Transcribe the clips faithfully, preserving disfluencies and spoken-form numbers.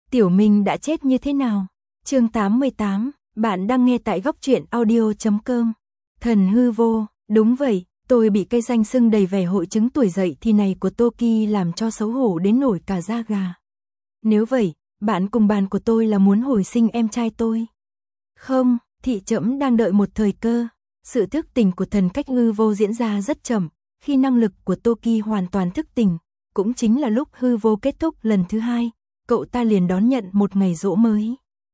Tiểu Minh đã chết như thế nào? Chương tám mươi tám, bạn đang nghe tại góc truyện audio chấm com. Thần hư vô, đúng vậy, tôi bị cây danh xưng đầy vẻ hội chứng tuổi dậy thì này của Toki làm cho xấu hổ đến nổi cả da gà. Nếu vậy, bạn cùng bàn của tôi là muốn hồi sinh em trai tôi. Không, thị trẫm đang đợi một thời cơ. Sự thức tỉnh của thần cách hư vô diễn ra rất chậm, khi năng lực của Toki hoàn toàn thức tỉnh, cũng chính là lúc hư vô kết thúc lần thứ hai, cậu ta liền đón nhận một ngày giỗ mới.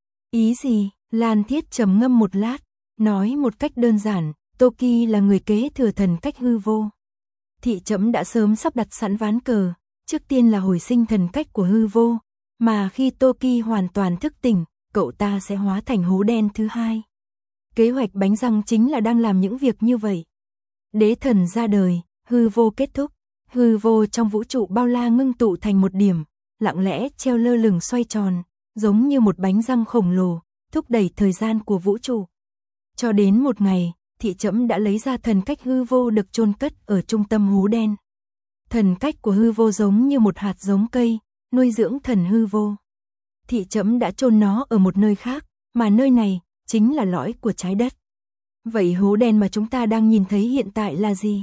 Ý gì? Lan Thiết trầm ngâm một lát, nói một cách đơn giản, Toki là người kế thừa thần cách hư vô. Thị trẫm đã sớm sắp đặt sẵn ván cờ, trước tiên là hồi sinh thần cách của hư vô, mà khi Toki hoàn toàn thức tỉnh, cậu ta sẽ hóa thành hố đen thứ hai. Kế hoạch bánh răng chính là đang làm những việc như vậy. Đế thần ra đời, hư vô kết thúc, hư vô trong vũ trụ bao la ngưng tụ thành một điểm, lặng lẽ treo lơ lửng xoay tròn, giống như một bánh răng khổng lồ, thúc đẩy thời gian của vũ trụ. Cho đến một ngày, thị trẫm đã lấy ra thần cách hư vô được chôn cất ở trung tâm hố đen. Thần cách của hư vô giống như một hạt giống cây, nuôi dưỡng thần hư vô. Thị trẫm đã chôn nó ở một nơi khác, mà nơi này chính là lõi của trái đất. Vậy hố đen mà chúng ta đang nhìn thấy hiện tại là gì?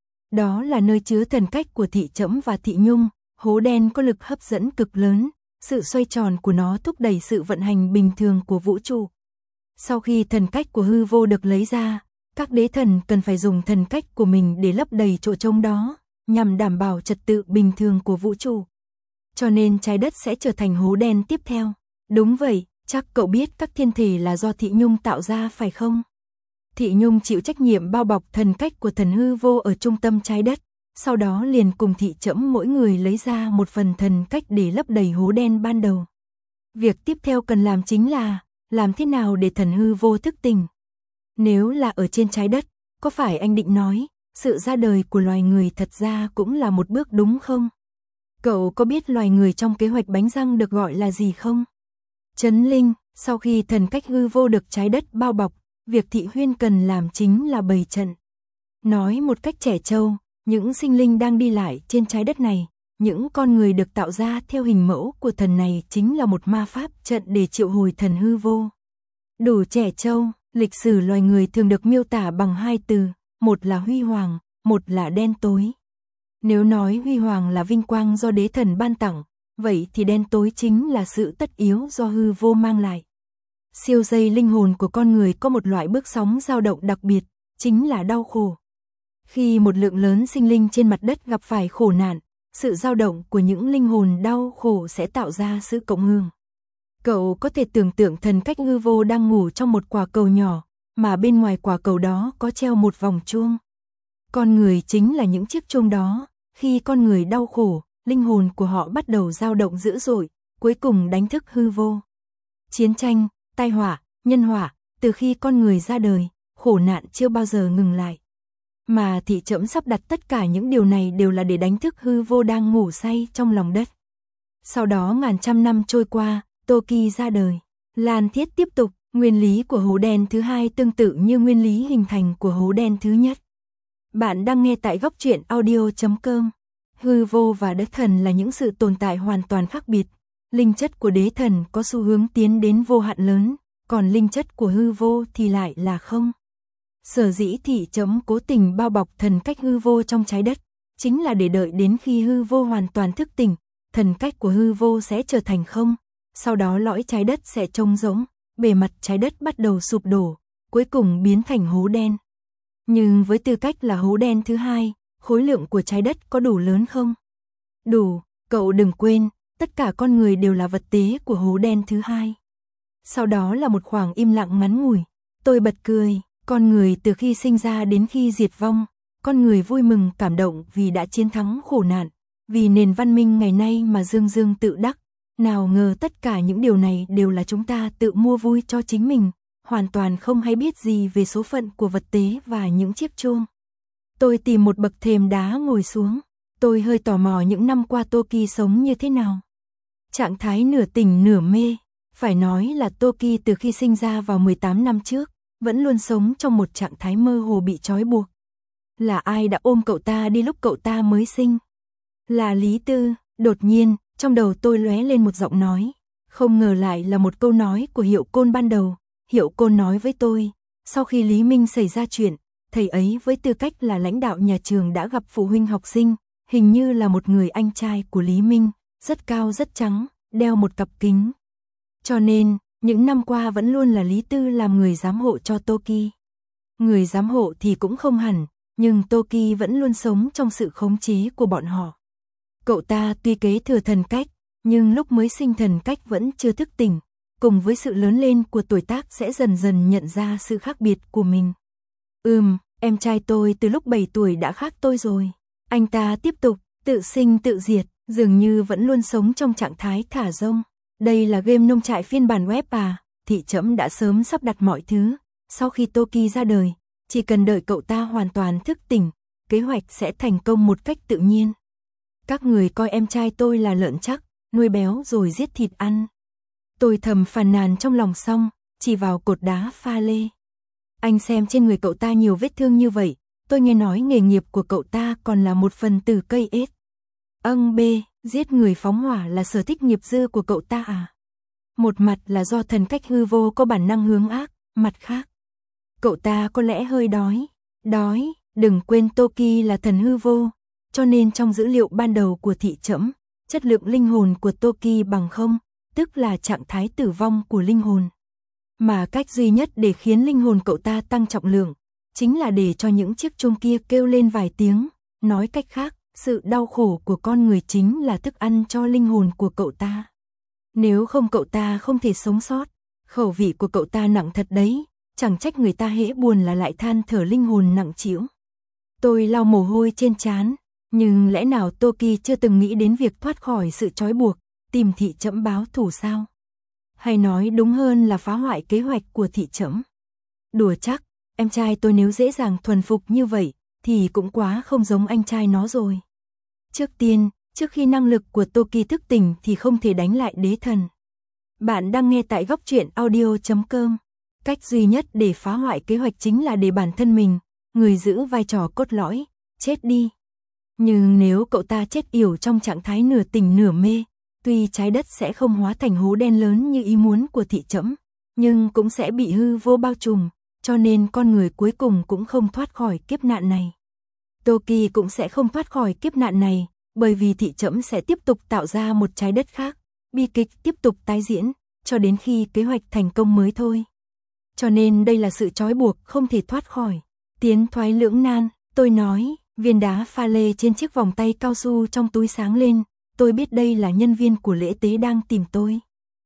Đó là nơi chứa thần cách của thị trẫm và thị nhung. Hố đen có lực hấp dẫn cực lớn, sự xoay tròn của nó thúc đẩy sự vận hành bình thường của vũ trụ. Sau khi thần cách của hư vô được lấy ra, các đế thần cần phải dùng thần cách của mình để lấp đầy chỗ trống đó, nhằm đảm bảo trật tự bình thường của vũ trụ. Cho nên trái đất sẽ trở thành hố đen tiếp theo. Đúng vậy, chắc cậu biết các thiên thể là do thị nhung tạo ra phải không? Thị nhung chịu trách nhiệm bao bọc thần cách của thần hư vô ở trung tâm trái đất, sau đó liền cùng thị trẫm mỗi người lấy ra một phần thần cách để lấp đầy hố đen ban đầu. Việc tiếp theo cần làm chính là, làm thế nào để thần hư vô thức tỉnh? Nếu là ở trên trái đất, có phải anh định nói, sự ra đời của loài người thật ra cũng là một bước đúng không? Cậu có biết loài người trong kế hoạch bánh răng được gọi là gì không? Trấn linh, sau khi thần cách hư vô được trái đất bao bọc, việc thị huyên cần làm chính là bày trận. Nói một cách trẻ trâu, những sinh linh đang đi lại trên trái đất này, những con người được tạo ra theo hình mẫu của thần này chính là một ma pháp trận để triệu hồi thần hư vô. Đủ trẻ trâu, lịch sử loài người thường được miêu tả bằng hai từ, một là huy hoàng, một là đen tối. Nếu nói huy hoàng là vinh quang do đế thần ban tặng, vậy thì đen tối chính là sự tất yếu do hư vô mang lại. Siêu dây linh hồn của con người có một loại bước sóng dao động đặc biệt, chính là đau khổ. Khi một lượng lớn sinh linh trên mặt đất gặp phải khổ nạn, sự dao động của những linh hồn đau khổ sẽ tạo ra sự cộng hưởng. Cậu có thể tưởng tượng thần cách hư vô đang ngủ trong một quả cầu nhỏ, mà bên ngoài quả cầu đó có treo một vòng chuông. Con người chính là những chiếc chuông đó, khi con người đau khổ, linh hồn của họ bắt đầu dao động dữ dội, cuối cùng đánh thức hư vô. Chiến tranh, tai họa, nhân họa, từ khi con người ra đời, khổ nạn chưa bao giờ ngừng lại. Mà thị trẫm sắp đặt tất cả những điều này đều là để đánh thức hư vô đang ngủ say trong lòng đất. Sau đó ngàn trăm năm trôi qua, Toki ra đời. Lan Thiết tiếp tục, nguyên lý của hố đen thứ hai tương tự như nguyên lý hình thành của hố đen thứ nhất. Bạn đang nghe tại góc truyện audio chấm com. Hư vô và đế thần là những sự tồn tại hoàn toàn khác biệt. Linh chất của đế thần có xu hướng tiến đến vô hạn lớn, còn linh chất của hư vô thì lại là không. Sở dĩ thị trẫm cố tình bao bọc thần cách hư vô trong trái đất, chính là để đợi đến khi hư vô hoàn toàn thức tỉnh, thần cách của hư vô sẽ trở thành không, sau đó lõi trái đất sẽ trống rỗng, bề mặt trái đất bắt đầu sụp đổ, cuối cùng biến thành hố đen. Nhưng với tư cách là hố đen thứ hai, khối lượng của trái đất có đủ lớn không? Đủ, cậu đừng quên, tất cả con người đều là vật tế của hố đen thứ hai. Sau đó là một khoảng im lặng ngắn ngủi, tôi bật cười. Con người từ khi sinh ra đến khi diệt vong, con người vui mừng cảm động vì đã chiến thắng khổ nạn, vì nền văn minh ngày nay mà dương dương tự đắc. Nào ngờ tất cả những điều này đều là chúng ta tự mua vui cho chính mình, hoàn toàn không hay biết gì về số phận của vật tế và những chiếc chuông. Tôi tìm một bậc thềm đá ngồi xuống, tôi hơi tò mò những năm qua Toki sống như thế nào. Trạng thái nửa tỉnh nửa mê, phải nói là Toki từ khi sinh ra vào mười tám năm trước, vẫn luôn sống trong một trạng thái mơ hồ bị trói buộc. Là ai đã ôm cậu ta đi lúc cậu ta mới sinh? Là Lý Tư. Đột nhiên, trong đầu tôi lóe lên một giọng nói. Không ngờ lại là một câu nói của Hiệu Côn ban đầu. Hiệu Côn nói với tôi, sau khi Lý Minh xảy ra chuyện, thầy ấy với tư cách là lãnh đạo nhà trường đã gặp phụ huynh học sinh, hình như là một người anh trai của Lý Minh, rất cao rất trắng, đeo một cặp kính. Cho nên, những năm qua vẫn luôn là Lý Tư làm người giám hộ cho Toki. Người giám hộ thì cũng không hẳn, nhưng Toki vẫn luôn sống trong sự khống chế của bọn họ. Cậu ta tuy kế thừa thần cách, nhưng lúc mới sinh thần cách vẫn chưa thức tỉnh, cùng với sự lớn lên của tuổi tác sẽ dần dần nhận ra sự khác biệt của mình. Ừm, em trai tôi từ lúc bảy tuổi đã khác tôi rồi. Anh ta tiếp tục, tự sinh tự diệt, dường như vẫn luôn sống trong trạng thái thả rông. Đây là game nông trại phiên bản web à, Thị Trẫm đã sớm sắp đặt mọi thứ. Sau khi Toki ra đời, chỉ cần đợi cậu ta hoàn toàn thức tỉnh, kế hoạch sẽ thành công một cách tự nhiên. Các người coi em trai tôi là lợn chắc, nuôi béo rồi giết thịt ăn. Tôi thầm phàn nàn trong lòng xong, chỉ vào cột đá pha lê. Anh xem trên người cậu ta nhiều vết thương như vậy, tôi nghe nói nghề nghiệp của cậu ta còn là một phần từ cây ết. Âng bê, giết người phóng hỏa là sở thích nghiệp dư của cậu ta à? Một mặt là do thần cách hư vô có bản năng hướng ác, mặt khác. Cậu ta có lẽ hơi đói. Đói, đừng quên Toki là thần hư vô, cho nên trong dữ liệu ban đầu của Thị Trẫm, chất lượng linh hồn của Toki bằng không, tức là trạng thái tử vong của linh hồn. Mà cách duy nhất để khiến linh hồn cậu ta tăng trọng lượng, chính là để cho những chiếc chuông kia kêu lên vài tiếng, nói cách khác, sự đau khổ của con người chính là thức ăn cho linh hồn của cậu ta. Nếu không cậu ta không thể sống sót, khẩu vị của cậu ta nặng thật đấy, chẳng trách người ta hễ buồn là lại than thở linh hồn nặng trĩu. Tôi lau mồ hôi trên trán, nhưng lẽ nào Toki chưa từng nghĩ đến việc thoát khỏi sự trói buộc, tìm Thị Trẫm báo thù sao? Hay nói đúng hơn là phá hoại kế hoạch của Thị Trẫm. Đùa chắc, em trai tôi nếu dễ dàng thuần phục như vậy, thì cũng quá không giống anh trai nó rồi. Trước tiên, trước khi năng lực của Toki thức tỉnh thì không thể đánh lại đế thần. Bạn đang nghe tại góc truyện audio chấm com. Cách duy nhất để phá hoại kế hoạch chính là để bản thân mình, người giữ vai trò cốt lõi, chết đi. Nhưng nếu cậu ta chết yểu trong trạng thái nửa tỉnh nửa mê, tuy trái đất sẽ không hóa thành hố đen lớn như ý muốn của Thị Trẫm, nhưng cũng sẽ bị hư vô bao trùm, cho nên con người cuối cùng cũng không thoát khỏi kiếp nạn này. Toki cũng sẽ không thoát khỏi kiếp nạn này, bởi vì Thị Trẫm sẽ tiếp tục tạo ra một trái đất khác, bi kịch tiếp tục tái diễn, cho đến khi kế hoạch thành công mới thôi. Cho nên đây là sự trói buộc không thể thoát khỏi. Tiến thoái lưỡng nan, tôi nói, viên đá pha lê trên chiếc vòng tay cao su trong túi sáng lên, tôi biết đây là nhân viên của lễ tế đang tìm tôi.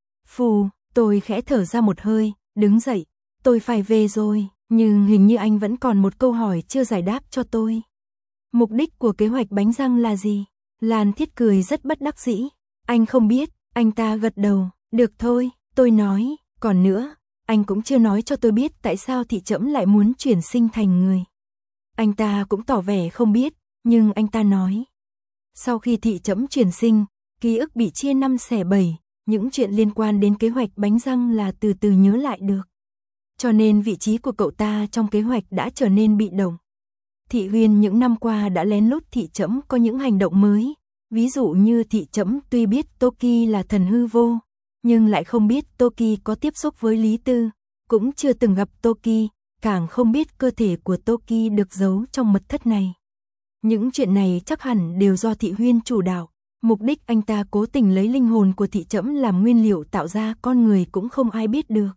Phù, tôi khẽ thở ra một hơi, đứng dậy, tôi phải về rồi, nhưng hình như anh vẫn còn một câu hỏi chưa giải đáp cho tôi. Mục đích của kế hoạch bánh răng là gì? Lan Thiết cười rất bất đắc dĩ. Anh không biết, anh ta gật đầu, được thôi, tôi nói, còn nữa, anh cũng chưa nói cho tôi biết tại sao Thị Trẫm lại muốn chuyển sinh thành người. Anh ta cũng tỏ vẻ không biết, nhưng anh ta nói. Sau khi Thị Trẫm chuyển sinh, ký ức bị chia năm xẻ bảy, những chuyện liên quan đến kế hoạch bánh răng là từ từ nhớ lại được. Cho nên vị trí của cậu ta trong kế hoạch đã trở nên bị động. Thị Huyên những năm qua đã lén lút Thị Trẫm có những hành động mới, ví dụ như Thị Trẫm tuy biết Toki là thần hư vô, nhưng lại không biết Toki có tiếp xúc với Lý Tư, cũng chưa từng gặp Toki, càng không biết cơ thể của Toki được giấu trong mật thất này. Những chuyện này chắc hẳn đều do Thị Huyên chủ đạo, mục đích anh ta cố tình lấy linh hồn của Thị Trẫm làm nguyên liệu tạo ra con người cũng không ai biết được.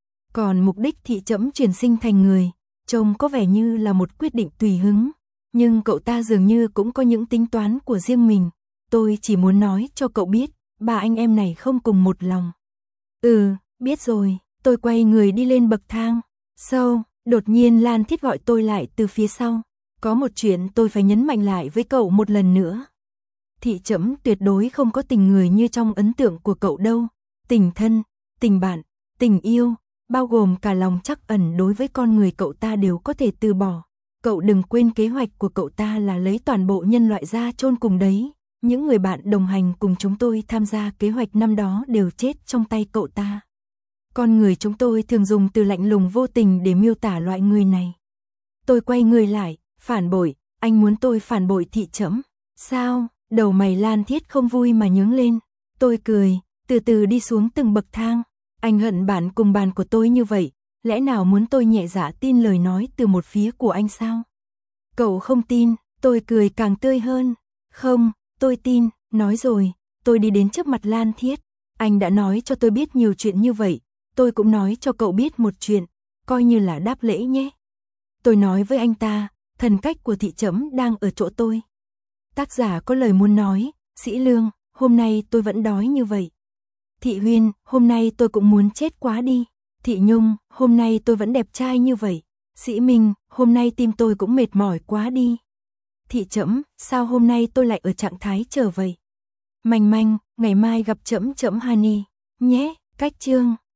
Còn mục đích Thị Trẫm chuyển sinh thành người, trông có vẻ như là một quyết định tùy hứng, nhưng cậu ta dường như cũng có những tính toán của riêng mình. Tôi chỉ muốn nói cho cậu biết, ba anh em này không cùng một lòng. Ừ, biết rồi, tôi quay người đi lên bậc thang. Sau, đột nhiên Lan Thiết gọi tôi lại từ phía sau. Có một chuyện tôi phải nhấn mạnh lại với cậu một lần nữa. Thị Trẫm tuyệt đối không có tình người như trong ấn tượng của cậu đâu. Tình thân, tình bạn, tình yêu, bao gồm cả lòng trắc ẩn đối với con người cậu ta đều có thể từ bỏ. Cậu đừng quên kế hoạch của cậu ta là lấy toàn bộ nhân loại ra chôn cùng đấy. Những người bạn đồng hành cùng chúng tôi tham gia kế hoạch năm đó đều chết trong tay cậu ta. Con người chúng tôi thường dùng từ lạnh lùng vô tình để miêu tả loại người này. Tôi quay người lại, phản bội, anh muốn tôi phản bội Thị Trẫm? Sao? Đầu mày Lan Thiết không vui mà nhướng lên. Tôi cười, từ từ đi xuống từng bậc thang. Anh hận bạn cùng bàn của tôi như vậy, lẽ nào muốn tôi nhẹ dạ tin lời nói từ một phía của anh sao? Cậu không tin, tôi cười càng tươi hơn. Không, tôi tin, nói rồi, tôi đi đến trước mặt Lan Thiết. Anh đã nói cho tôi biết nhiều chuyện như vậy, tôi cũng nói cho cậu biết một chuyện, coi như là đáp lễ nhé. Tôi nói với anh ta, thần cách của thị trẫm đang ở chỗ tôi. Tác giả có lời muốn nói, Sĩ Lương, hôm nay tôi vẫn đói như vậy. Thị Huyên, hôm nay tôi cũng muốn chết quá đi. Thị Nhung, hôm nay tôi vẫn đẹp trai như vậy. Sĩ Minh, hôm nay tim tôi cũng mệt mỏi quá đi. Thị Trẫm, sao hôm nay tôi lại ở trạng thái trở vậy? Manh Manh, ngày mai gặp Trẫm Trẫm Hani nhé. Cách chương